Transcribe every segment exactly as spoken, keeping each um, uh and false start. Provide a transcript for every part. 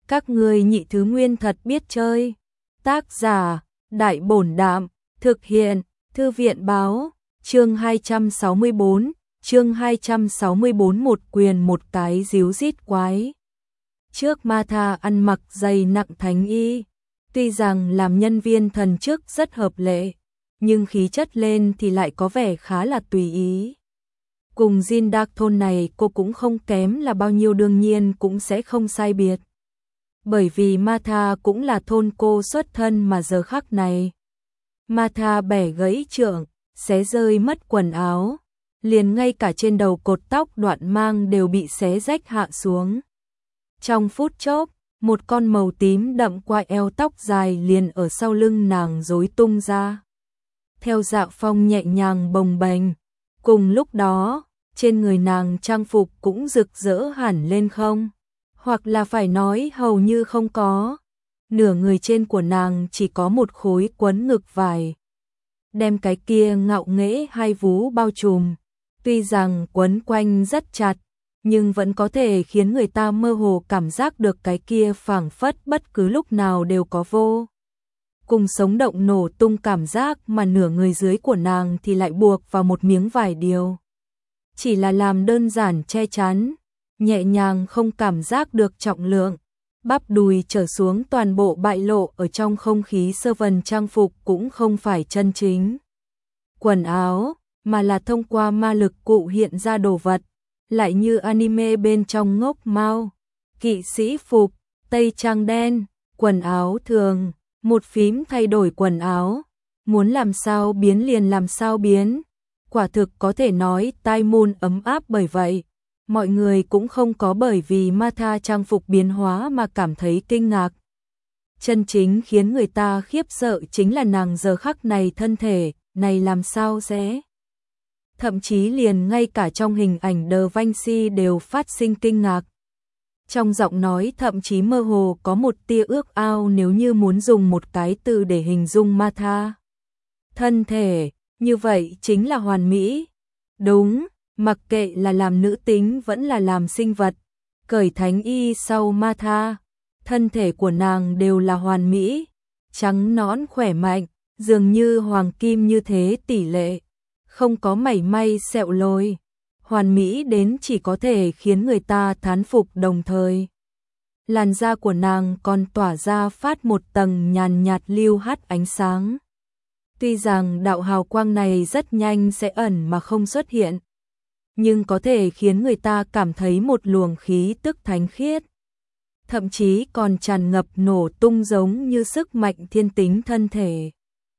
Các ngươi nhị thứ nguyên thật biết chơi. Tác giả, Đại Bổn Đạm, thực hiện, Thư viện Báo, chương hai trăm sáu mươi bốn, chương hai trăm sáu mươi bốn một quyền một cái díu dít quái. Trước Martha ăn mặc dày nặng thánh y, tuy rằng làm nhân viên thần chức rất hợp lệ, nhưng khí chất lên thì lại có vẻ khá là tùy ý. Cùng Jin Dark thôn này cô cũng không kém là bao nhiêu, đương nhiên cũng sẽ không sai biệt. Bởi vì Martha cũng là thôn cô xuất thân mà giờ khắc này. Martha bẻ gãy trượng, xé rơi mất quần áo, liền ngay cả trên đầu cột tóc đoạn mang đều bị xé rách hạ xuống. Trong phút chốc, một con màu tím đậm quai eo tóc dài liền ở sau lưng nàng rối tung ra. Theo dạo phong nhẹ nhàng bồng bềnh, cùng lúc đó, trên người nàng trang phục cũng rực rỡ hẳn lên không, hoặc là phải nói hầu như không có. Nửa người trên của nàng chỉ có một khối quấn ngực vải, đem cái kia ngạo nghễ hai vú bao trùm, tuy rằng quấn quanh rất chặt, nhưng vẫn có thể khiến người ta mơ hồ cảm giác được cái kia phảng phất bất cứ lúc nào đều có vô cùng sống động nổ tung cảm giác, mà nửa người dưới của nàng thì lại buộc vào một miếng vải điều. Chỉ là làm đơn giản che chắn, nhẹ nhàng không cảm giác được trọng lượng, bắp đùi trở xuống toàn bộ bại lộ ở trong không khí sơ vần. Trang phục cũng không phải chân chính quần áo, mà là thông qua ma lực cụ hiện ra đồ vật, lại như anime bên trong ngốc mao, kỵ sĩ phục, tây trang đen, quần áo thường, một phím thay đổi quần áo, muốn làm sao biến liền làm sao biến. Quả thực có thể nói tai môn ấm áp. Bởi vậy, mọi người cũng không có bởi vì Martha trang phục biến hóa mà cảm thấy kinh ngạc. Chân chính khiến người ta khiếp sợ chính là nàng giờ khắc này thân thể, này làm sao sẽ. Thậm chí liền ngay cả trong hình ảnh Da Vinci đều phát sinh kinh ngạc. Trong giọng nói thậm chí mơ hồ có một tia ước ao, nếu như muốn dùng một cái từ để hình dung Martha. Thân thể, như vậy chính là hoàn mỹ. Đúng, mặc kệ là làm nữ tính vẫn là làm sinh vật, cởi thánh y sau Martha, thân thể của nàng đều là hoàn mỹ, trắng nõn khỏe mạnh, dường như hoàng kim như thế tỷ lệ, không có mảy may sẹo lồi, hoàn mỹ đến chỉ có thể khiến người ta thán phục. Đồng thời, làn da của nàng còn tỏa ra phát một tầng nhàn nhạt lưu hắt ánh sáng. Tuy rằng đạo hào quang này rất nhanh sẽ ẩn mà không xuất hiện, nhưng có thể khiến người ta cảm thấy một luồng khí tức thánh khiết, thậm chí còn tràn ngập nổ tung giống như sức mạnh thiên tính thân thể.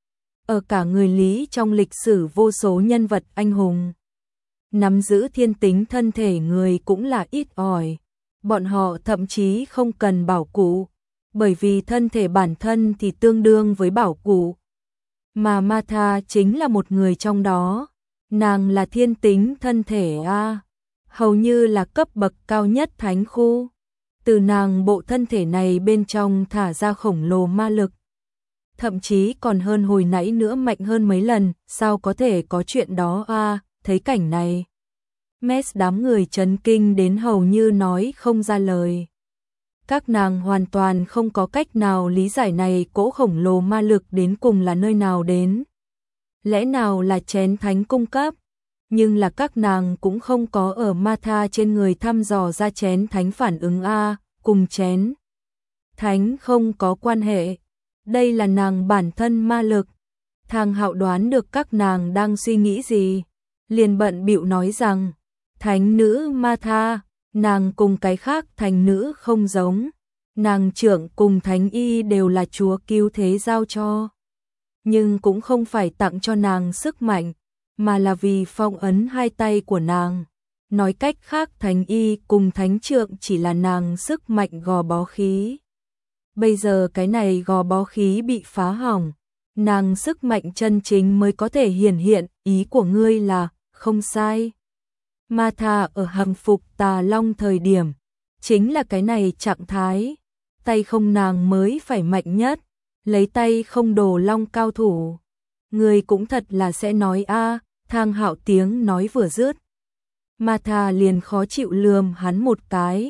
Ở cả người Lý trong lịch sử vô số nhân vật anh hùng, nắm giữ thiên tính thân thể người cũng là ít ỏi, bọn họ thậm chí không cần bảo cụ, bởi vì thân thể bản thân thì tương đương với bảo cụ. Mà Martha chính là một người trong đó, nàng là thiên tính thân thể a, hầu như là cấp bậc cao nhất thánh khu. Từ nàng bộ thân thể này bên trong thả ra khổng lồ ma lực, thậm chí còn hơn hồi nãy nữa, mạnh hơn mấy lần. Sao có thể có chuyện đó a? Thấy cảnh này, Mess đám người chấn kinh đến hầu như nói không ra lời. Các nàng hoàn toàn không có cách nào lý giải này cỗ khổng lồ ma lực đến cùng là nơi nào đến. Lẽ nào là chén thánh cung cấp? Nhưng là các nàng cũng không có ở Martha trên người thăm dò ra chén thánh phản ứng a, cùng chén thánh không có quan hệ. Đây là nàng bản thân ma lực. Thang Hạo đoán được các nàng đang suy nghĩ gì, liền bận bịu nói rằng, thánh nữ Martha, nàng cùng cái khác thánh nữ không giống, nàng trưởng cùng thánh y đều là chúa cứu thế giao cho, nhưng cũng không phải tặng cho nàng sức mạnh, mà là vì phong ấn hai tay của nàng. Nói cách khác, thánh y cùng thánh trượng chỉ là nàng sức mạnh gò bó khí. Bây giờ cái này gò bó khí bị phá hỏng, nàng sức mạnh chân chính mới có thể hiển hiện. Ý của ngươi là không sai. Martha ở hầm phục tà long thời điểm, chính là cái này trạng thái. Tay không nàng mới phải mạnh nhất, lấy tay không đồ long cao thủ. Ngươi cũng thật là sẽ nói a. Thang Hạo tiếng nói vừa dứt, Martha liền khó chịu lườm hắn một cái.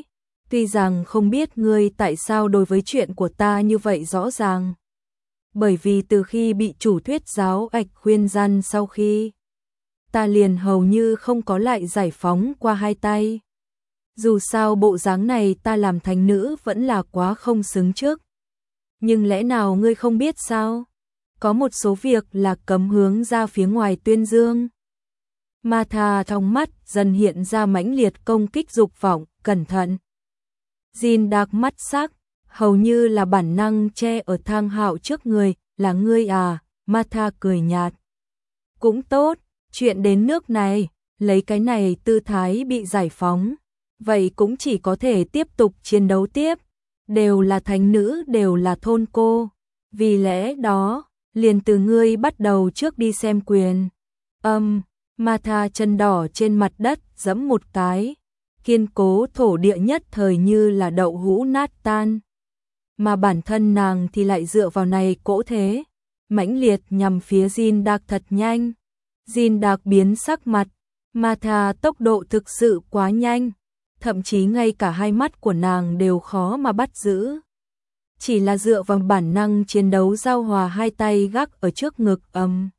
Tuy rằng không biết ngươi tại sao đối với chuyện của ta như vậy rõ ràng. Bởi vì từ khi bị chủ thuyết giáo ạch khuyên răn sau khi, ta liền hầu như không có lại giải phóng qua hai tay. Dù sao bộ dáng này ta làm thánh nữ vẫn là quá không xứng trước. Nhưng lẽ nào ngươi không biết sao? Có một số việc là cấm hướng ra phía ngoài tuyên dương. Martha trong mắt dần hiện ra mãnh liệt công kích dục vọng, cẩn thận. Jin Dark mắt sắc, hầu như là bản năng che ở Thang Hạo trước người, là ngươi à? Martha cười nhạt. Cũng tốt, chuyện đến nước này, lấy cái này tư thái bị giải phóng, vậy cũng chỉ có thể tiếp tục chiến đấu tiếp, đều là thánh nữ, đều là thôn cô, vì lẽ đó, liền từ ngươi bắt đầu trước đi xem quyền. Âm, um, Martha chân đỏ trên mặt đất giẫm một cái, kiên cố thổ địa nhất thời như là đậu hũ nát tan. Mà bản thân nàng thì lại dựa vào này cỗ thế, mãnh liệt nhằm phía Jin Dark thật nhanh. Jin Dark biến sắc mặt, Martha tốc độ thực sự quá nhanh, thậm chí ngay cả hai mắt của nàng đều khó mà bắt giữ. Chỉ là dựa vào bản năng chiến đấu giao hòa hai tay gác ở trước ngực ầm.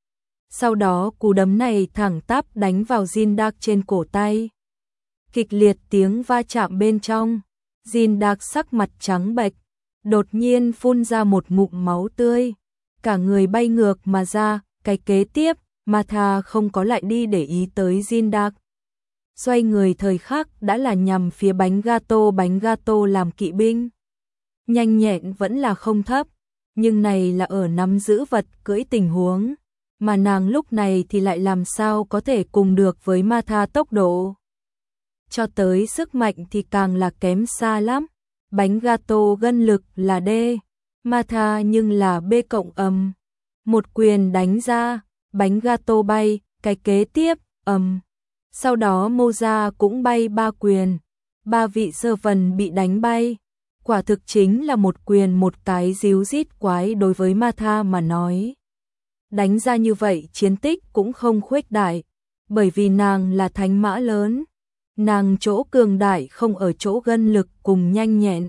Sau đó cú đấm này thẳng tắp đánh vào Jin Dark trên cổ tay. Kịch liệt tiếng va chạm bên trong, Jin Dark sắc mặt trắng bệch, đột nhiên phun ra một ngụm máu tươi, cả người bay ngược mà ra. Cái kế tiếp, Martha không có lại đi để ý tới Jin Dark. Xoay người thời khắc đã là nhằm phía bánh gato, bánh gato làm kỵ binh. Nhanh nhẹn vẫn là không thấp, nhưng này là ở nắm giữ vật cưỡi tình huống, mà nàng lúc này thì lại làm sao có thể cùng được với Martha tốc độ. Cho tới sức mạnh thì càng là kém xa lắm, bánh gato gân lực là D, Martha nhưng là B cộng âm. Một quyền đánh ra, bánh gato bay, cái kế tiếp, ầm. Sau đó Moza cũng bay ba quyền, ba vị sơ vần bị đánh bay. Quả thực chính là một quyền một cái díu dít quái đối với Martha mà nói. Đánh ra như vậy chiến tích cũng không khuếch đại, bởi vì nàng là thánh mã lớn. Nàng chỗ cường đại không ở chỗ gân lực cùng nhanh nhẹn,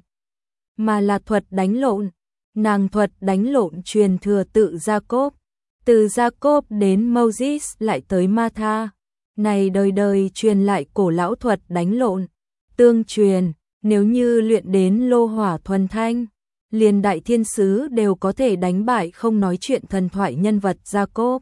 mà là thuật đánh lộn. Nàng thuật đánh lộn truyền thừa tự Jacob, từ Jacob đến Moses lại tới Martha. Này đời đời truyền lại cổ lão thuật đánh lộn, tương truyền, nếu như luyện đến lô hỏa thuần thanh, liền đại thiên sứ đều có thể đánh bại không nói chuyện thần thoại nhân vật Jacob.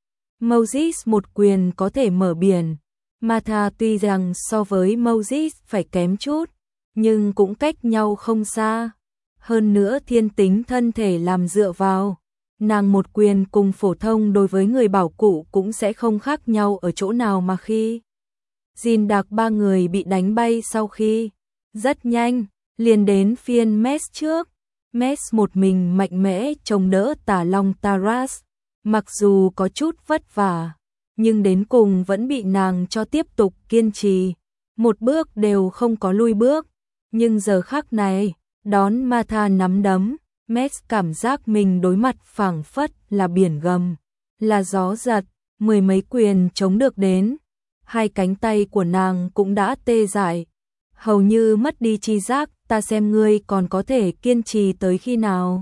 Moses một quyền có thể mở biển, Martha tuy rằng so với Moses phải kém chút, nhưng cũng cách nhau không xa. Hơn nữa thiên tính thân thể làm dựa vào, nàng một quyền cùng phổ thông đối với người bảo cụ cũng sẽ không khác nhau ở chỗ nào mà khi Jin Dark ba người bị đánh bay sau khi, rất nhanh, liền đến phiên Mess trước. Mess một mình mạnh mẽ chống đỡ Tà Long Taras, mặc dù có chút vất vả, nhưng đến cùng vẫn bị nàng cho tiếp tục kiên trì, một bước đều không có lui bước. Nhưng giờ khắc này, đón Martha nắm đấm, Mess cảm giác mình đối mặt phảng phất là biển gầm, là gió giật, mười mấy quyền chống được đến. Hai cánh tay của nàng cũng đã tê dại, hầu như mất đi chi giác, ta xem ngươi còn có thể kiên trì tới khi nào.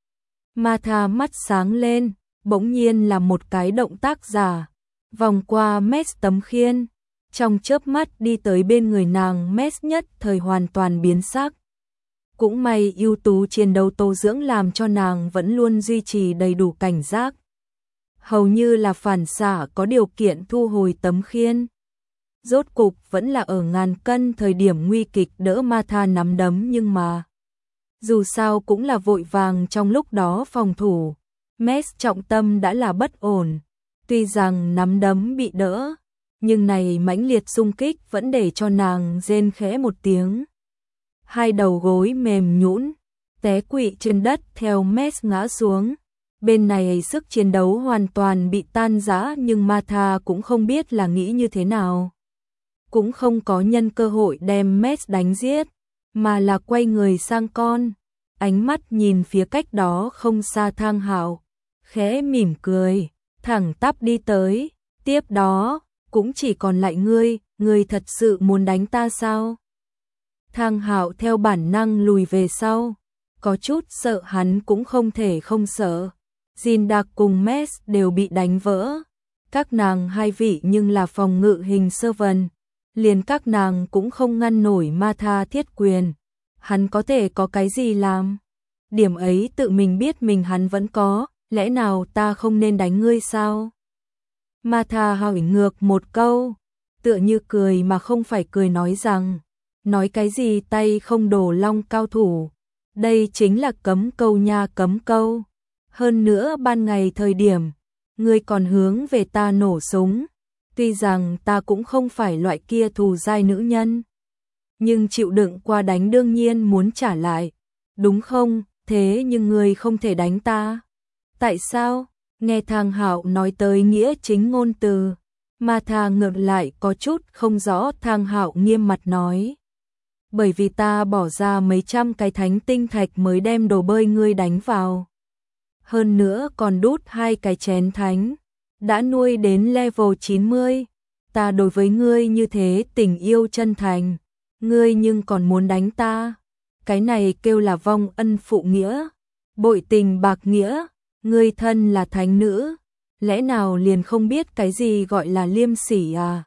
Martha mắt sáng lên, bỗng nhiên là một cái động tác giả, vòng qua Mess tấm khiên, trong chớp mắt đi tới bên người nàng. Mess nhất thời hoàn toàn biến sắc. Cũng may ưu tú chiến đấu tô dưỡng làm cho nàng vẫn luôn duy trì đầy đủ cảnh giác, hầu như là phản xạ có điều kiện thu hồi tấm khiên. Rốt cục vẫn là ở ngàn cân thời điểm nguy kịch đỡ Martha nắm đấm, nhưng mà dù sao cũng là vội vàng trong lúc đó phòng thủ. Mess trọng tâm đã là bất ổn, tuy rằng nắm đấm bị đỡ, nhưng này mãnh liệt xung kích vẫn để cho nàng rên khẽ một tiếng. Hai đầu gối mềm nhũn, té quỵ trên đất theo Mess ngã xuống. Bên này sức chiến đấu hoàn toàn bị tan rã, nhưng Martha cũng không biết là nghĩ như thế nào. Cũng không có nhân cơ hội đem Mess đánh giết, mà là quay người sang con, ánh mắt nhìn phía cách đó không xa Thang Hạo, khẽ mỉm cười, thẳng tắp đi tới. Tiếp đó, cũng chỉ còn lại ngươi, ngươi thật sự muốn đánh ta sao? Thang Hạo theo bản năng lùi về sau, có chút sợ hắn cũng không thể không sợ. Jin Đặc cùng Mess đều bị đánh vỡ. Các nàng hai vị nhưng là phòng ngự hình servant, liền các nàng cũng không ngăn nổi Ma Tha thiết quyền. Hắn có thể có cái gì làm? Điểm ấy tự mình biết mình hắn vẫn có, lẽ nào ta không nên đánh ngươi sao? Ma Tha hỏi ngược một câu, tựa như cười mà không phải cười nói rằng, nói cái gì tay không đổ long cao thủ, đây chính là cấm câu nha cấm câu. Hơn nữa ban ngày thời điểm, ngươi còn hướng về ta nổ súng, tuy rằng ta cũng không phải loại kia thù dai nữ nhân, nhưng chịu đựng qua đánh đương nhiên muốn trả lại, đúng không? Thế nhưng ngươi không thể đánh ta. Tại sao? Nghe Thang Hạo nói tới nghĩa chính ngôn từ, Ma Tha ngược lại có chút không rõ. Thang Hạo nghiêm mặt nói, bởi vì ta bỏ ra mấy trăm cái thánh tinh thạch mới đem đồ bơi ngươi đánh vào. Hơn nữa còn đút hai cái chén thánh, đã nuôi đến level chín mươi. Ta đối với ngươi như thế tình yêu chân thành, ngươi nhưng còn muốn đánh ta. Cái này kêu là vong ân phụ nghĩa, bội tình bạc nghĩa. Ngươi thân là thánh nữ, lẽ nào liền không biết cái gì gọi là liêm sỉ à?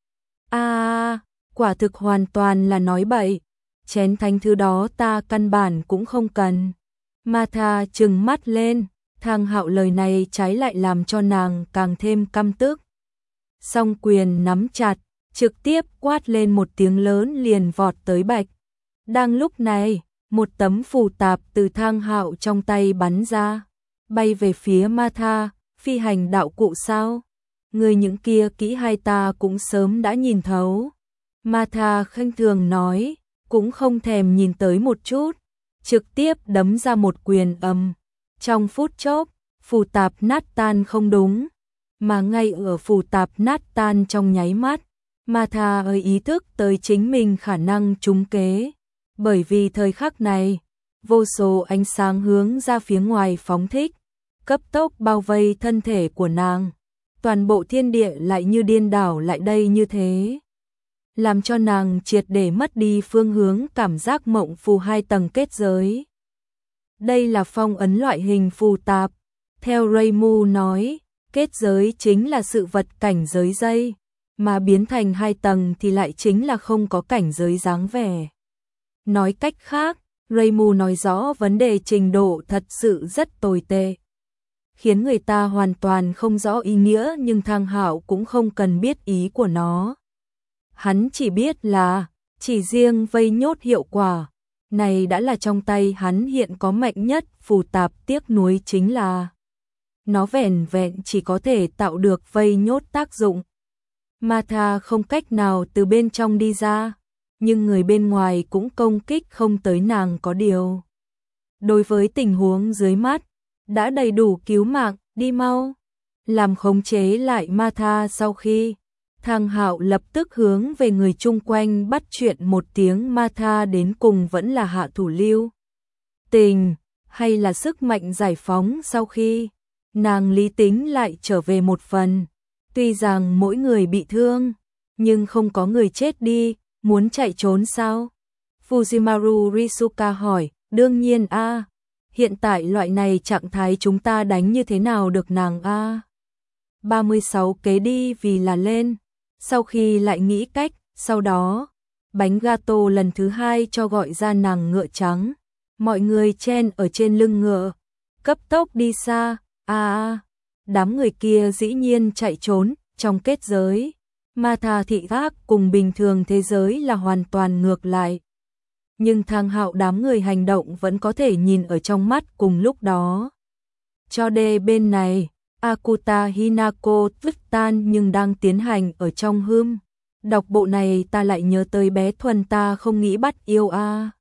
A, à, quả thực hoàn toàn là nói bậy. Chén thánh thứ đó ta căn bản cũng không cần. Ma Tha trừng mắt lên, Thang Hạo lời này trái lại làm cho nàng càng thêm căm tức. Song quyền nắm chặt, trực tiếp quát lên một tiếng lớn liền vọt tới Bạch. Đang lúc này, một tấm phù tạp từ Thang Hạo trong tay bắn ra, bay về phía Ma Tha. Phi hành đạo cụ sao? Người những kia kỹ hai ta cũng sớm đã nhìn thấu. Ma Tha khinh thường nói, cũng không thèm nhìn tới một chút, trực tiếp đấm ra một quyền ầm. Trong phút chốc, phù tạp nát tan không đúng, mà ngay ở phù tạp nát tan trong nháy mắt, Ma Tha ơi ý thức tới chính mình khả năng trúng kế. Bởi vì thời khắc này, vô số ánh sáng hướng ra phía ngoài phóng thích, cấp tốc bao vây thân thể của nàng. Toàn bộ thiên địa lại như điên đảo lại đây như thế, làm cho nàng triệt để mất đi phương hướng. Cảm giác mộng phù hai tầng kết giới. Đây là phong ấn loại hình phù tạp. Theo Raymu nói, kết giới chính là sự vật cảnh giới dây, mà biến thành hai tầng thì lại chính là không có cảnh giới dáng vẻ. Nói cách khác, Raymu nói rõ vấn đề trình độ thật sự rất tồi tệ, khiến người ta hoàn toàn không rõ ý nghĩa, nhưng Thang Hạo cũng không cần biết ý của nó. Hắn chỉ biết là, chỉ riêng vây nhốt hiệu quả, này đã là trong tay hắn hiện có mạnh nhất phù tạp. Tiếc nuối chính là, nó vẻn vẹn chỉ có thể tạo được vây nhốt tác dụng. Ma Tha không cách nào từ bên trong đi ra, nhưng người bên ngoài cũng công kích không tới nàng. Có điều, đối với tình huống dưới mắt, đã đầy đủ cứu mạng. Đi mau, làm khống chế lại Ma Tha. Sau khi Thang Hạo lập tức hướng về người chung quanh bắt chuyện một tiếng. Ma Tha đến cùng vẫn là hạ thủ lưu tình, hay là sức mạnh giải phóng? Sau khi nàng lý tính lại trở về một phần, tuy rằng mỗi người bị thương, nhưng không có người chết đi. Muốn chạy trốn sao? Fujimaru Risuka hỏi. Đương nhiên a, à. Hiện tại loại này trạng thái chúng ta đánh như thế nào được nàng a? À. ba mươi sáu kế đi vì là lên. Sau khi lại nghĩ cách, sau đó, bánh gato lần thứ hai cho gọi ra nàng ngựa trắng. Mọi người chen ở trên lưng ngựa, cấp tốc đi xa. A a, đám người kia dĩ nhiên chạy trốn. Trong kết giới, Ma Tha thị giác cùng bình thường thế giới là hoàn toàn ngược lại. Nhưng Thang Hạo đám người hành động vẫn có thể nhìn ở trong mắt cùng lúc đó. Cho đê bên này, Akuta Hinako Twistan nhưng đang tiến hành ở trong hươm. Đọc bộ này ta lại nhớ tới bé Thuần ta không nghĩ bắt yêu a.